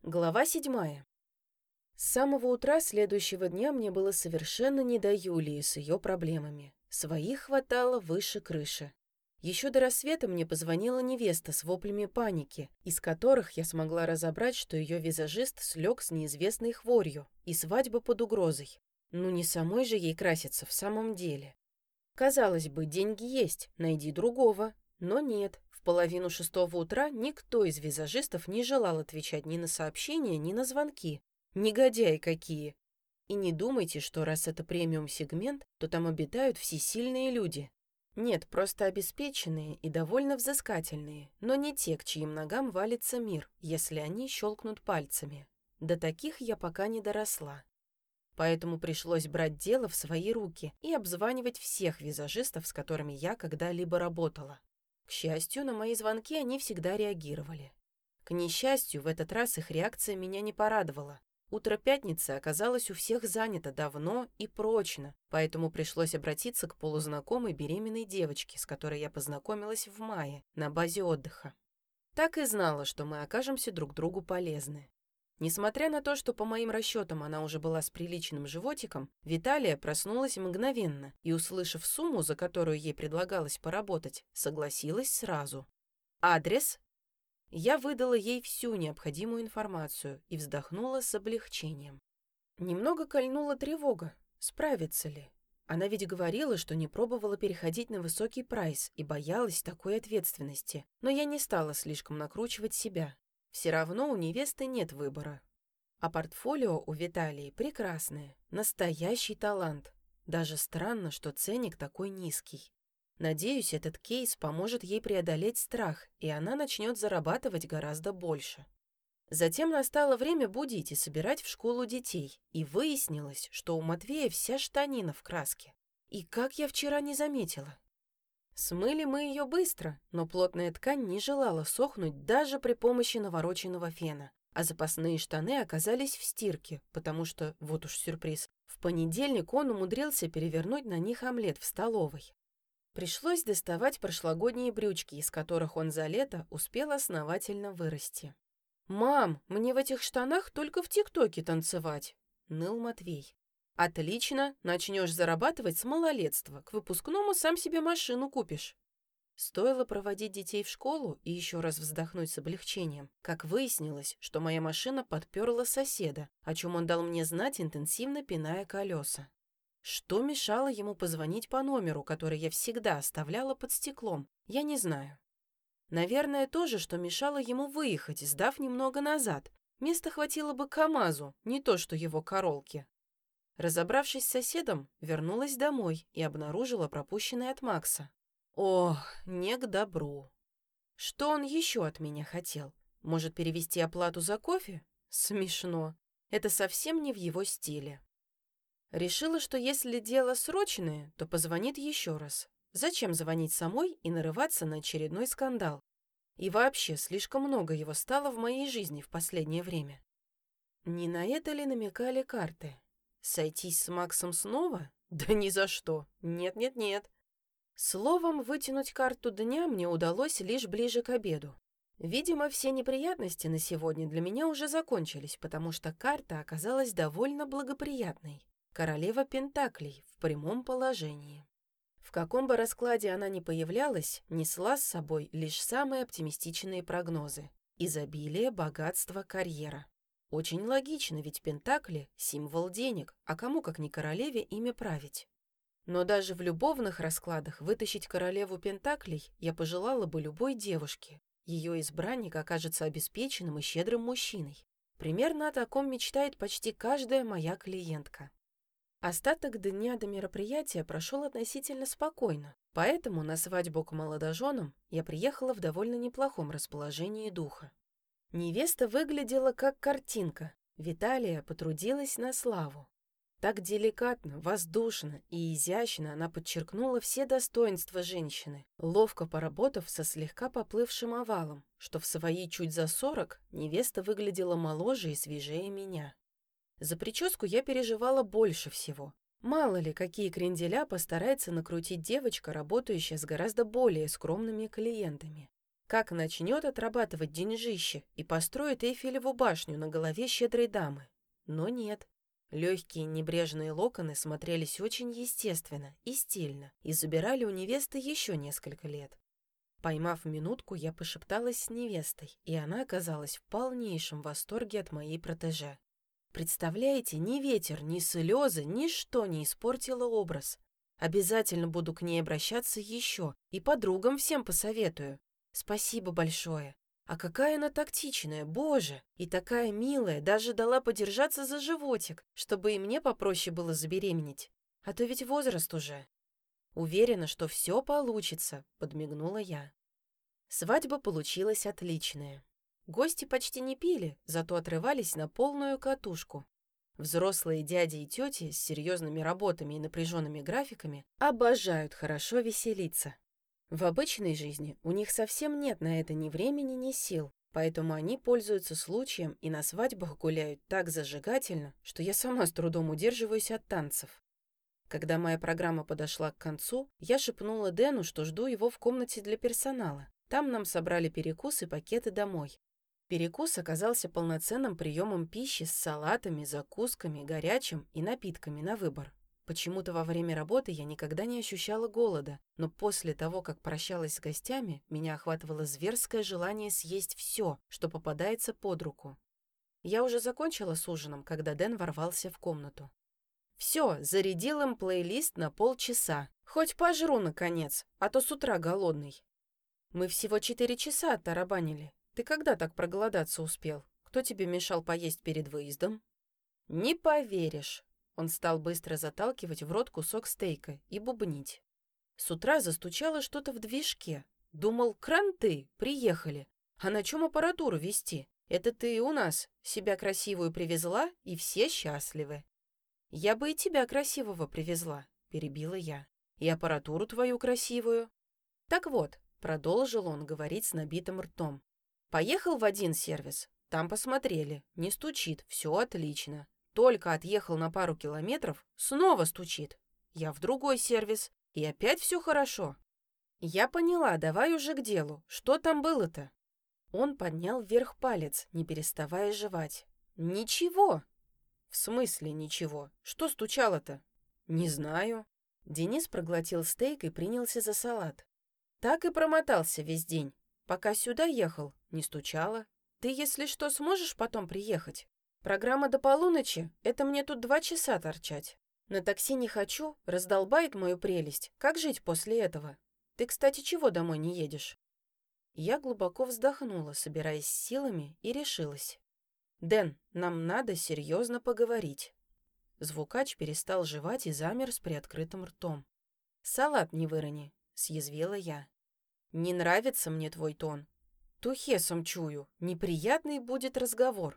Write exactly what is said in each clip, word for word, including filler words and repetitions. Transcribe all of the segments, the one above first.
Глава седьмая. С самого утра следующего дня мне было совершенно не до Юлии с ее проблемами. Своих хватало выше крыши. Еще до рассвета мне позвонила невеста с воплями паники, из которых я смогла разобрать, что ее визажист слег с неизвестной хворью и свадьба под угрозой. Ну не самой же ей краситься в самом деле. Казалось бы, деньги есть, найди другого. Но нет, в половину шестого утра никто из визажистов не желал отвечать ни на сообщения, ни на звонки. Негодяи какие! И не думайте, что раз это премиум-сегмент, то там обитают всесильные люди. Нет, просто обеспеченные и довольно взыскательные, но не те, к чьим ногам валится мир, если они щелкнут пальцами. До таких я пока не доросла. Поэтому пришлось брать дело в свои руки и обзванивать всех визажистов, с которыми я когда-либо работала. К счастью, на мои звонки они всегда реагировали. К несчастью, в этот раз их реакция меня не порадовала. Утро пятницы оказалось у всех занято давно и прочно, поэтому пришлось обратиться к полузнакомой беременной девочке, с которой я познакомилась в мае на базе отдыха. Так и знала, что мы окажемся друг другу полезны. Несмотря на то, что по моим расчетам она уже была с приличным животиком, Виталия проснулась мгновенно и, услышав сумму, за которую ей предлагалось поработать, согласилась сразу. «Адрес?» Я выдала ей всю необходимую информацию и вздохнула с облегчением. Немного кольнула тревога, справится ли. Она ведь говорила, что не пробовала переходить на высокий прайс и боялась такой ответственности, но я не стала слишком накручивать себя. Все равно у невесты нет выбора. А портфолио у Виталии прекрасное, настоящий талант. Даже странно, что ценник такой низкий. Надеюсь, этот кейс поможет ей преодолеть страх, и она начнет зарабатывать гораздо больше. Затем настало время будить и собирать в школу детей, и выяснилось, что у Матвея вся штанина в краске. И как я вчера не заметила. Смыли мы ее быстро, но плотная ткань не желала сохнуть даже при помощи навороченного фена, а запасные штаны оказались в стирке, потому что, вот уж сюрприз, в понедельник он умудрился перевернуть на них омлет в столовой. Пришлось доставать прошлогодние брючки, из которых он за лето успел основательно вырасти. «Мам, мне в этих штанах только в ТикТоке танцевать», — ныл Матвей. «Отлично, начнешь зарабатывать с малолетства, к выпускному сам себе машину купишь». Стоило проводить детей в школу и еще раз вздохнуть с облегчением, как выяснилось, что моя машина подперла соседа, о чем он дал мне знать, интенсивно пиная колеса. Что мешало ему позвонить по номеру, который я всегда оставляла под стеклом, я не знаю. Наверное, то же, что мешало ему выехать, сдав немного назад. Места хватило бы КамАЗу, не то что его Королке. Разобравшись с соседом, вернулась домой и обнаружила пропущенное от Макса. Ох, не к добру. Что он еще от меня хотел? Может, перевести оплату за кофе? Смешно. Это совсем не в его стиле. Решила, что если дело срочное, то позвонит еще раз. Зачем звонить самой и нарываться на очередной скандал? И вообще, слишком много его стало в моей жизни в последнее время. Не на это ли намекали карты? Сойтись с Максом снова? Да ни за что. Нет-нет-нет. Словом, вытянуть карту дня мне удалось лишь ближе к обеду. Видимо, все неприятности на сегодня для меня уже закончились, потому что карта оказалась довольно благоприятной. Королева Пентаклей в прямом положении. В каком бы раскладе она ни появлялась, несла с собой лишь самые оптимистичные прогнозы. Изобилие, богатство, карьера. Очень логично, ведь Пентакли – символ денег, а кому, как не королеве, ими править. Но даже в любовных раскладах вытащить королеву Пентаклей я пожелала бы любой девушке. Ее избранник окажется обеспеченным и щедрым мужчиной. Примерно о таком мечтает почти каждая моя клиентка. Остаток дня до мероприятия прошел относительно спокойно, поэтому на свадьбу к молодоженам я приехала в довольно неплохом расположении духа. Невеста выглядела как картинка, Виталия потрудилась на славу. Так деликатно, воздушно и изящно она подчеркнула все достоинства женщины, ловко поработав со слегка поплывшим овалом, что в свои чуть за сорок невеста выглядела моложе и свежее меня. За прическу я переживала больше всего. Мало ли, какие кренделя постарается накрутить девочка, работающая с гораздо более скромными клиентами. как начнет отрабатывать деньжище и построит Эйфелеву башню на голове щедрой дамы. Но нет. Легкие небрежные локоны смотрелись очень естественно и стильно и забирали у невесты еще несколько лет. Поймав минутку, я пошепталась с невестой, и она оказалась в полнейшем восторге от моей протеже. Представляете, ни ветер, ни слезы, ничто не испортило образ. Обязательно буду к ней обращаться еще и подругам всем посоветую. Спасибо большое. А какая она тактичная, боже! И такая милая, даже дала подержаться за животик, чтобы и мне попроще было забеременеть. А то ведь возраст уже. Уверена, что все получится, подмигнула я. Свадьба получилась отличная. Гости почти не пили, зато отрывались на полную катушку. Взрослые дяди и тети с серьезными работами и напряженными графиками обожают хорошо веселиться. В обычной жизни у них совсем нет на это ни времени, ни сил, поэтому они пользуются случаем и на свадьбах гуляют так зажигательно, что я сама с трудом удерживаюсь от танцев. Когда моя программа подошла к концу, я шепнула Дэну, что жду его в комнате для персонала. Там нам собрали перекус и пакеты домой. Перекус оказался полноценным приемом пищи с салатами, закусками, горячим и напитками на выбор. Почему-то во время работы я никогда не ощущала голода, но после того, как прощалась с гостями, меня охватывало зверское желание съесть все, что попадается под руку. Я уже закончила с ужином, когда Дэн ворвался в комнату. «Все, зарядил им плейлист на полчаса. Хоть пожру, наконец, а то с утра голодный». «Мы всего четыре часа оттарабанили. Ты когда так проголодаться успел? Кто тебе мешал поесть перед выездом?» «Не поверишь». Он стал быстро заталкивать в рот кусок стейка и бубнить. С утра застучало что-то в движке. Думал, кранты, приехали. А на чем аппаратуру вести? Это ты у нас себя красивую привезла, и все счастливы. Я бы и тебя красивого привезла, перебила я. И аппаратуру твою красивую. Так вот, продолжил он говорить с набитым ртом. Поехал в один сервис. Там посмотрели. Не стучит, все отлично. Только отъехал на пару километров, снова стучит. Я в другой сервис, и опять все хорошо. Я поняла, давай уже к делу. Что там было-то? Он поднял вверх палец, не переставая жевать. Ничего. В смысле ничего? Что стучало-то? Не знаю. Денис проглотил стейк и принялся за салат. Так и промотался весь день. Пока сюда ехал, не стучало. Ты, если что, сможешь потом приехать? Программа до полуночи — это мне тут два часа торчать. На такси не хочу, раздолбает мою прелесть. Как жить после этого? Ты, кстати, чего домой не едешь?» Я глубоко вздохнула, собираясь с силами, и решилась. «Дэн, нам надо серьезно поговорить». Звукач перестал жевать и замер с приоткрытым ртом. «Салат не вырони», — съязвила я. «Не нравится мне твой тон. Тухесом чую, неприятный будет разговор».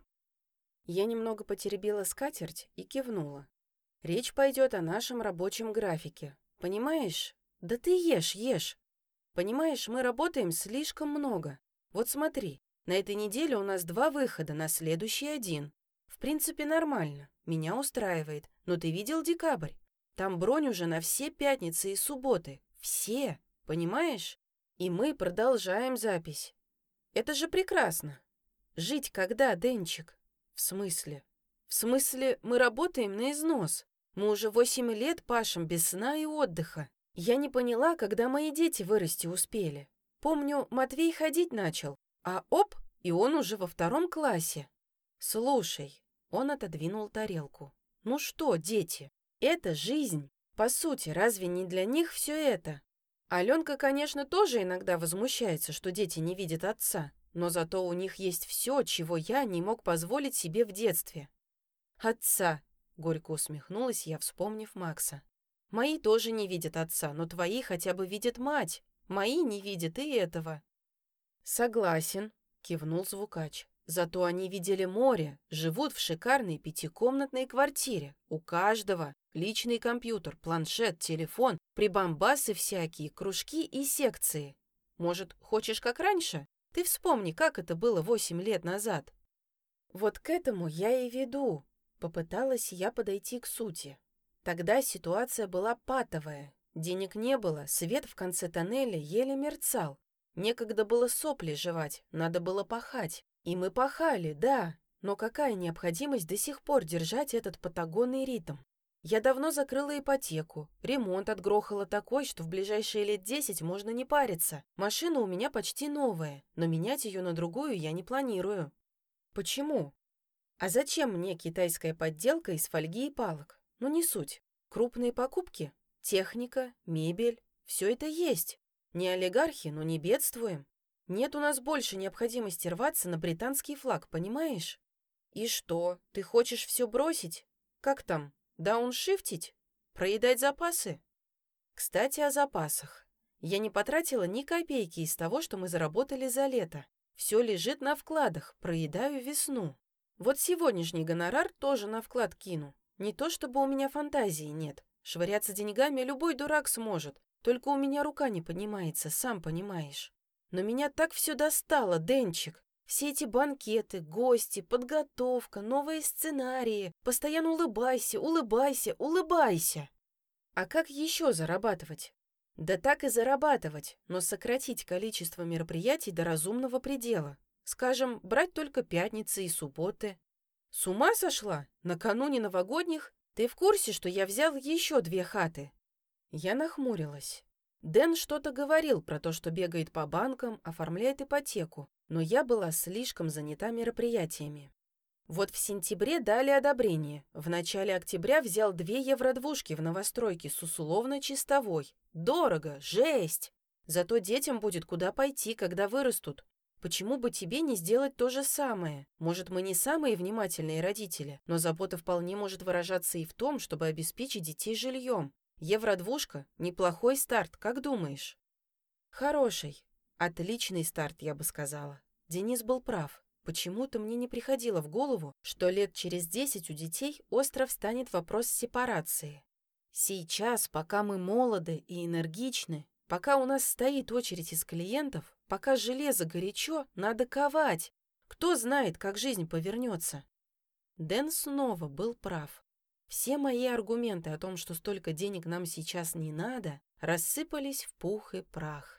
Я немного потеребила скатерть и кивнула. Речь пойдет о нашем рабочем графике. Понимаешь? Да ты ешь, ешь. Понимаешь, мы работаем слишком много. Вот смотри, на этой неделе у нас два выхода, на следующий один. В принципе, нормально. Меня устраивает. Но ты видел декабрь? Там бронь уже на все пятницы и субботы. Все. Понимаешь? И мы продолжаем запись. Это же прекрасно. Жить когда, Денчик? В смысле? В смысле, мы работаем на износ. Мы уже восемь лет пашем без сна и отдыха. Я не поняла, когда мои дети вырасти успели. Помню, Матвей ходить начал, а оп, и он уже во втором классе. Слушай, он отодвинул тарелку. Ну что, дети, это жизнь. По сути, разве не для них все это? Аленка, конечно, тоже иногда возмущается, что дети не видят отца. Но зато у них есть все, чего я не мог позволить себе в детстве. «Отца!» — горько усмехнулась я, вспомнив Макса. «Мои тоже не видят отца, но твои хотя бы видят мать. Мои не видят и этого». «Согласен», — кивнул звукач. «Зато они видели море, живут в шикарной пятикомнатной квартире. У каждого личный компьютер, планшет, телефон, прибамбасы всякие, кружки и секции. Может, хочешь как раньше? Ты вспомни, как это было восемь лет назад». «Вот к этому я и веду», — попыталась я подойти к сути. Тогда ситуация была патовая. Денег не было, свет в конце тоннеля еле мерцал. Некогда было сопли жевать, надо было пахать. И мы пахали, да, но какая необходимость до сих пор держать этот патагонный ритм? Я давно закрыла ипотеку, ремонт отгрохала такой, что в ближайшие лет десять можно не париться. Машина у меня почти новая, но менять ее на другую я не планирую. Почему? А зачем мне китайская подделка из фольги и палок? Ну не суть. Крупные покупки, техника, мебель – все это есть. Не олигархи, но не бедствуем. Нет у нас больше необходимости рваться на британский флаг, понимаешь? И что, ты хочешь все бросить? Как там? Дауншифтить? Проедать запасы? Кстати, о запасах. Я не потратила ни копейки из того, что мы заработали за лето. Все лежит на вкладах, проедаю весну. Вот сегодняшний гонорар тоже на вклад кину. Не то чтобы у меня фантазии нет. Швыряться деньгами любой дурак сможет. Только у меня рука не поднимается, сам понимаешь. Но меня так все достало, Денчик. Все эти банкеты, гости, подготовка, новые сценарии. Постоянно улыбайся, улыбайся, улыбайся. А как еще зарабатывать? Да так и зарабатывать, но сократить количество мероприятий до разумного предела. Скажем, брать только пятницы и субботы. С ума сошла? Накануне новогодних? Ты в курсе, что я взял еще две хаты? Я нахмурилась. Дэн что-то говорил про то, что бегает по банкам, оформляет ипотеку, но я была слишком занята мероприятиями. Вот в сентябре дали одобрение. В начале октября взял две евродвушки в новостройке с условно-чистовой. Дорого, жесть! Зато детям будет куда пойти, когда вырастут. Почему бы тебе не сделать то же самое? Может, мы не самые внимательные родители, но забота вполне может выражаться и в том, чтобы обеспечить детей жильем. Евродвушка – неплохой старт, как думаешь? Хороший. Отличный старт, я бы сказала. Денис был прав. Почему-то мне не приходило в голову, что лет через десять у детей остро встанет вопрос сепарации. Сейчас, пока мы молоды и энергичны, пока у нас стоит очередь из клиентов, пока железо горячо, надо ковать. Кто знает, как жизнь повернется. Дэн снова был прав. Все мои аргументы о том, что столько денег нам сейчас не надо, рассыпались в пух и прах.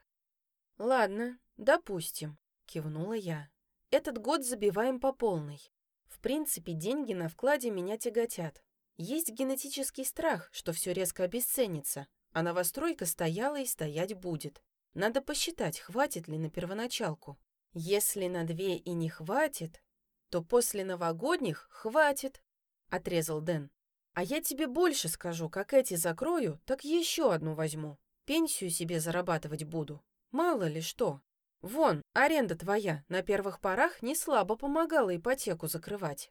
«Ладно, допустим», — кивнула я. «Этот год забиваем по полной. В принципе, деньги на вкладе меня тяготят. Есть генетический страх, что все резко обесценится, а новостройка стояла и стоять будет. Надо посчитать, хватит ли на первоначалку. Если на две и не хватит, то после новогодних хватит», — отрезал Дэн. «А я тебе больше скажу, как эти закрою, так еще одну возьму. Пенсию себе зарабатывать буду. Мало ли что. Вон, аренда твоя на первых порах не слабо помогала ипотеку закрывать».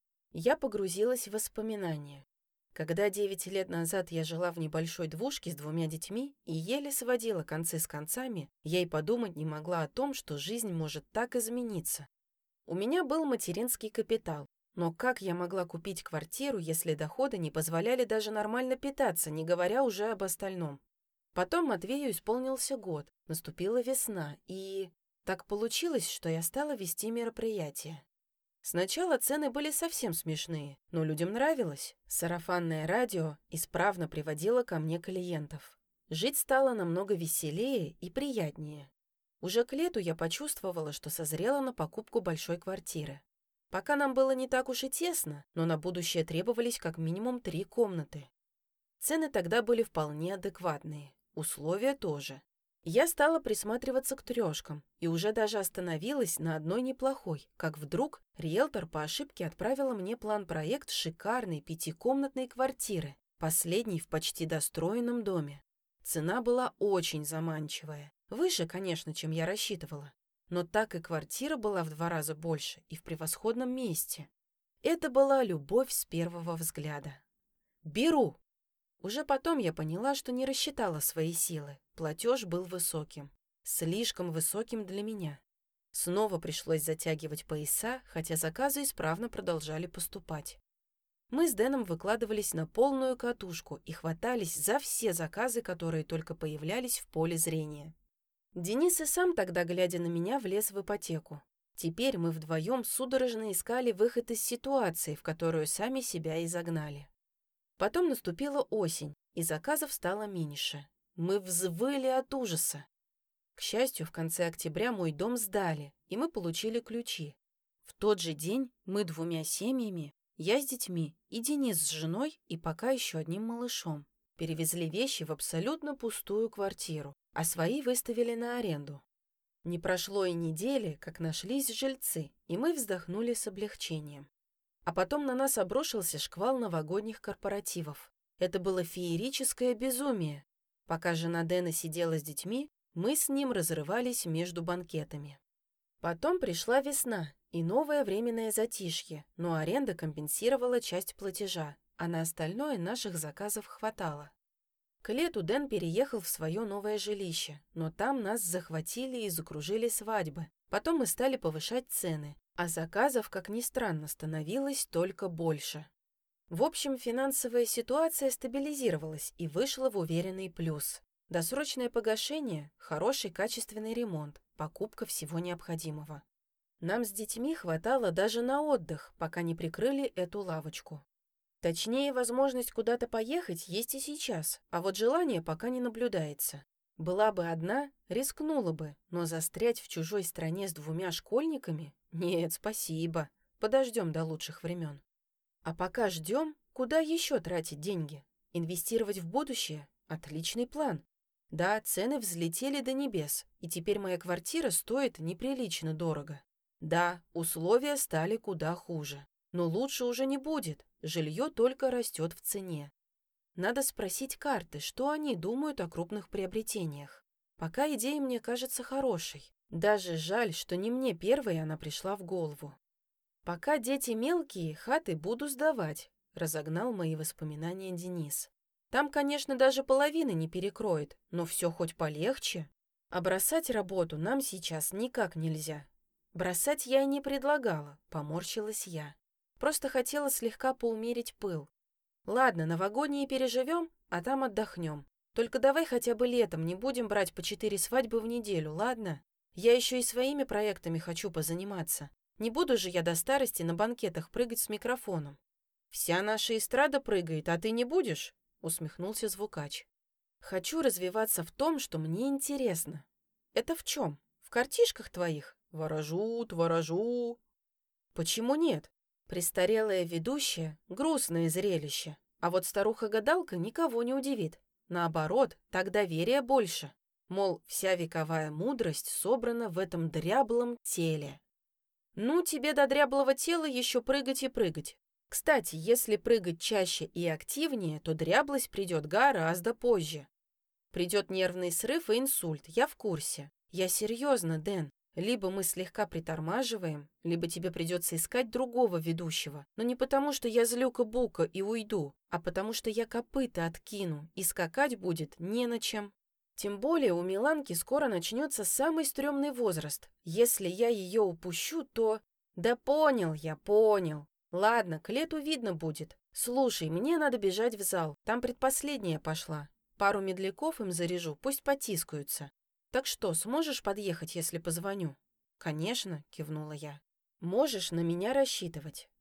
Я погрузилась в воспоминания. Когда девять лет назад я жила в небольшой двушке с двумя детьми и еле сводила концы с концами, я и подумать не могла о том, что жизнь может так измениться. У меня был материнский капитал. Но как я могла купить квартиру, если доходы не позволяли даже нормально питаться, не говоря уже об остальном? Потом Матвею исполнился год, наступила весна, и так получилось, что я стала вести мероприятия. Сначала цены были совсем смешные, но людям нравилось. Сарафанное радио исправно приводило ко мне клиентов. Жить стало намного веселее и приятнее. Уже к лету я почувствовала, что созрела на покупку большой квартиры. Пока нам было не так уж и тесно, но на будущее требовались как минимум три комнаты. Цены тогда были вполне адекватные, условия тоже. Я стала присматриваться к трешкам и уже даже остановилась на одной неплохой, как вдруг риэлтор по ошибке отправила мне план-проект шикарной пятикомнатной квартиры, последней в почти достроенном доме. Цена была очень заманчивая, выше, конечно, чем я рассчитывала. Но так и квартира была в два раза больше и в превосходном месте. Это была любовь с первого взгляда. «Беру!» Уже потом я поняла, что не рассчитала свои силы. Платеж был высоким. Слишком высоким для меня. Снова пришлось затягивать пояса, хотя заказы исправно продолжали поступать. Мы с Дэном выкладывались на полную катушку и хватались за все заказы, которые только появлялись в поле зрения. Денис и сам тогда, глядя на меня, влез в ипотеку. Теперь мы вдвоем судорожно искали выход из ситуации, в которую сами себя и загнали. Потом наступила осень, и заказов стало меньше. Мы взвыли от ужаса. К счастью, в конце октября мой дом сдали, и мы получили ключи. В тот же день мы двумя семьями, я с детьми и Денис с женой и пока еще одним малышом, перевезли вещи в абсолютно пустую квартиру, а свои выставили на аренду. Не прошло и недели, как нашлись жильцы, и мы вздохнули с облегчением. А потом на нас обрушился шквал новогодних корпоративов. Это было феерическое безумие. Пока жена Дэна сидела с детьми, мы с ним разрывались между банкетами. Потом пришла весна и новое временное затишье, но аренда компенсировала часть платежа, а на остальное наших заказов хватало. К лету Дэн переехал в свое новое жилище, но там нас захватили и закружили свадьбы. Потом мы стали повышать цены, а заказов, как ни странно, становилось только больше. В общем, финансовая ситуация стабилизировалась и вышла в уверенный плюс. Досрочное погашение, хороший качественный ремонт, покупка всего необходимого. Нам с детьми хватало даже на отдых, пока не прикрыли эту лавочку. Точнее, возможность куда-то поехать есть и сейчас, а вот желание пока не наблюдается. Была бы одна, рискнула бы, но застрять в чужой стране с двумя школьниками? Нет, спасибо, подождем до лучших времен. А пока ждем, куда еще тратить деньги? Инвестировать в будущее? Отличный план. Да, цены взлетели до небес, и теперь моя квартира стоит неприлично дорого. Да, условия стали куда хуже. Но лучше уже не будет, жилье только растет в цене. Надо спросить карты, что они думают о крупных приобретениях. Пока идея мне кажется хорошей. Даже жаль, что не мне первой она пришла в голову. Пока дети мелкие, хаты буду сдавать, разогнал мои воспоминания Денис. Там, конечно, даже половины не перекроет, но все хоть полегче. А бросать работу нам сейчас никак нельзя. Бросать я и не предлагала, поморщилась я. Просто хотела слегка поумерить пыл. Ладно, новогодние переживем, а там отдохнем. Только давай хотя бы летом не будем брать по четыре свадьбы в неделю, ладно? Я еще и своими проектами хочу позаниматься. Не буду же я до старости на банкетах прыгать с микрофоном. Вся наша эстрада прыгает, а ты не будешь? Усмехнулся звукач. Хочу развиваться в том, что мне интересно. Это в чем? В картишках твоих? Ворожу, творожу. Почему нет? Престарелая ведущая — грустное зрелище, а вот старуха-гадалка никого не удивит. Наоборот, так доверия больше. Мол, вся вековая мудрость собрана в этом дряблом теле. Ну, тебе до дряблого тела еще прыгать и прыгать. Кстати, если прыгать чаще и активнее, то дряблость придет гораздо позже. Придет нервный срыв и инсульт, я в курсе. Я серьезно, Дэн. Либо мы слегка притормаживаем, либо тебе придется искать другого ведущего. Но не потому, что я злюка-бука и уйду, а потому, что я копыта откину, и скакать будет не на чем. Тем более у Миланки скоро начнется самый стрёмный возраст. Если я ее упущу, то... Да понял я, понял. Ладно, к лету видно будет. Слушай, мне надо бежать в зал, там предпоследняя пошла. Пару медляков им заряжу, пусть потискаются. Так что, сможешь подъехать, если позвоню? Конечно, кивнула я. Можешь на меня рассчитывать.